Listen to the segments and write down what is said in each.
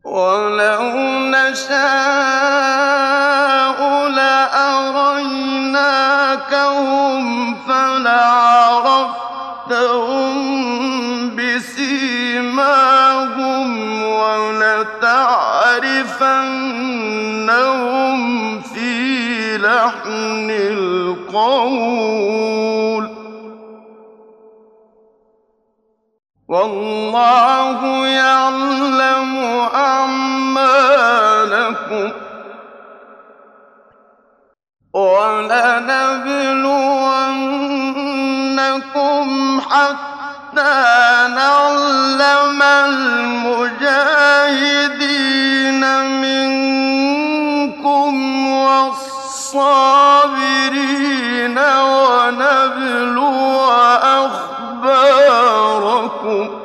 وَلَوْ نَشَاءُ لَأَرَيْنَاكَهُمْ فَلَعَرَفْتَهُم بِسِيمَاهُمْ وَلَتَعْرِفَنَّهُمْ فِي لَحْنِ الْقَوْلِ ۚ وَاللَّهُ يَعْلَمُ أَعْمَالَكُمْ ۚ وَلَنَبْلُوَنَّكُمْ حَتَّىٰ نَعْلَمَ الْمُجَاهِدِينَ مِنكُمْ وَالصَّابِرِينَ وَنَبْلُوَ أَخْبَارَكُمْ ۚ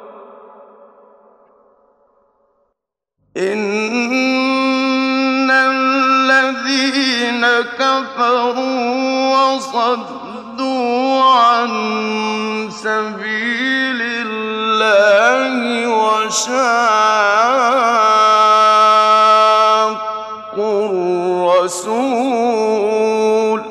إِنَّ الَّذِينَ كَفَرُوا وَصَدُّوا عَن سَبِيلِ اللَّهِ وَشَاقُّوا الرَّسُولَ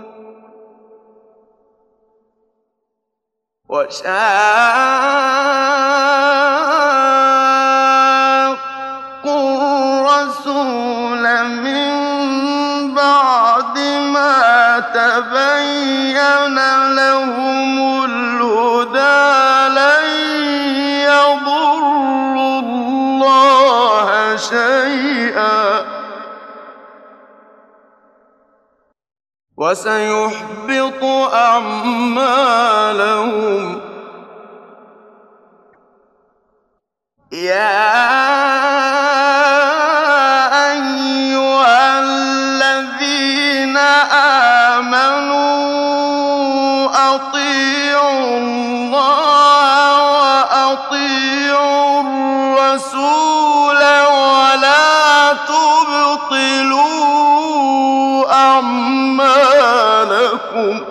مِن بَعْدِ مَا تَبَيَّنَ لَهُمُ الْهُدَىٰ لَن يَضُرُّوا اللَّهَ شَيْئًا وَسَيُحْبِطُ أَعْمَالَهُمْ. يَا أَيُّهَا الَّذِينَ آمَنُوا أَطِيعُوا اللَّهَ وَأَطِيعُوا الرَّسُولَ وَلَا تُبْطِلُوا أَعْمَالَكُمْ ۚ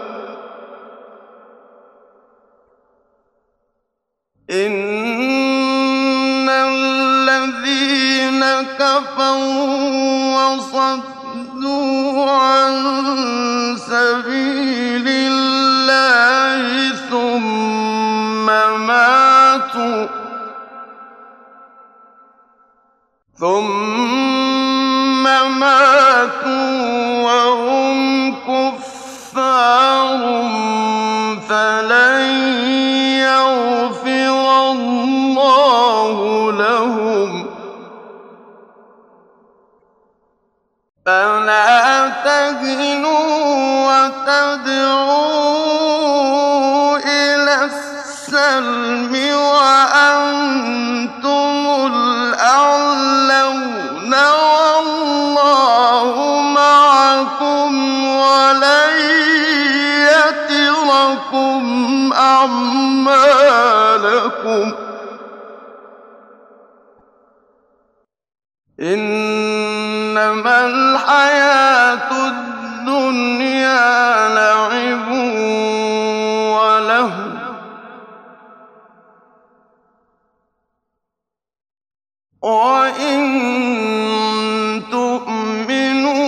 إِنَّ الَّذِينَ كَفَرُوا وَصَدُّوا عَن سَبِيلِ اللَّهِ ثُمَّ مَاتُوا وَهُمْ كُفَّارٌ فَلَن يَغْفِرَ اللَّهُ لَهُمْ ۚ فَلَا تَهِنُوا وَتَدْعُوا إِلَى السَّلْمِ وَأَنتُمُ الْأَعْلَوْنَ وَاللَّهُ مَعَكُمْ وَلَن يَتِرَكُمْ أَعْمَالَكُمْ ۚ إِنَّمَا الْحَيَاةُ الدُّنْيَا لَعِبٌ وَلَهْوٌ ۚ وَإِن تُؤْمِنُوا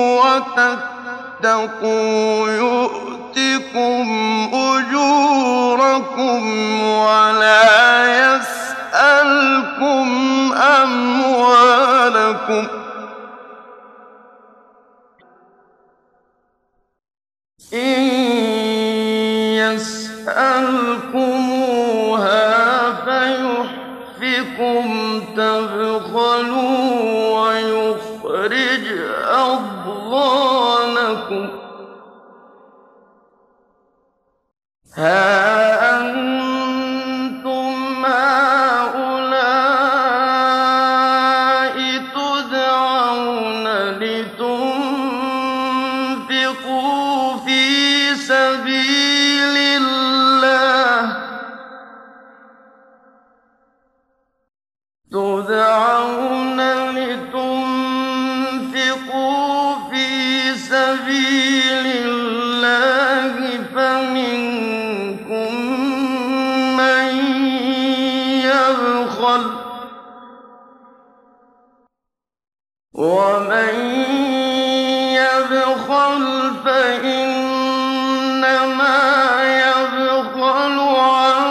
وَتَتَّقُوا يُؤْتِكُمْ أُجُورَكُمْ وَلَا يَسْأَلْكُمْ أَمْوَالَكُمْ ۖ إِن يَسْأَلْكُمُوهَا فَيُحْفِكُمْ تَبْخَلُوا وَيُخْرِجْ أَضْغَانَكُمْ. هَا أَنتُمْ هَٰؤُلَاءِ تُدْعَوْنَ لِتُنفِقُوا فِي سَبِيلِ اللَّهِ فَمِنكُم مَّن يَبْخَلُ ۖ ومن يبخل فإنما يبخل عن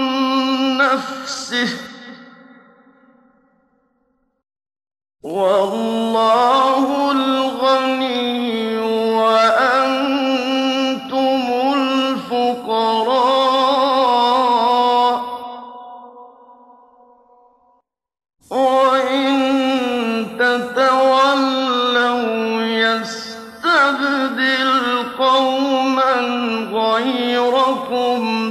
نفسه والله الغني وأنتم الفقراء وإن تتولوا يستبدل قوما غيركم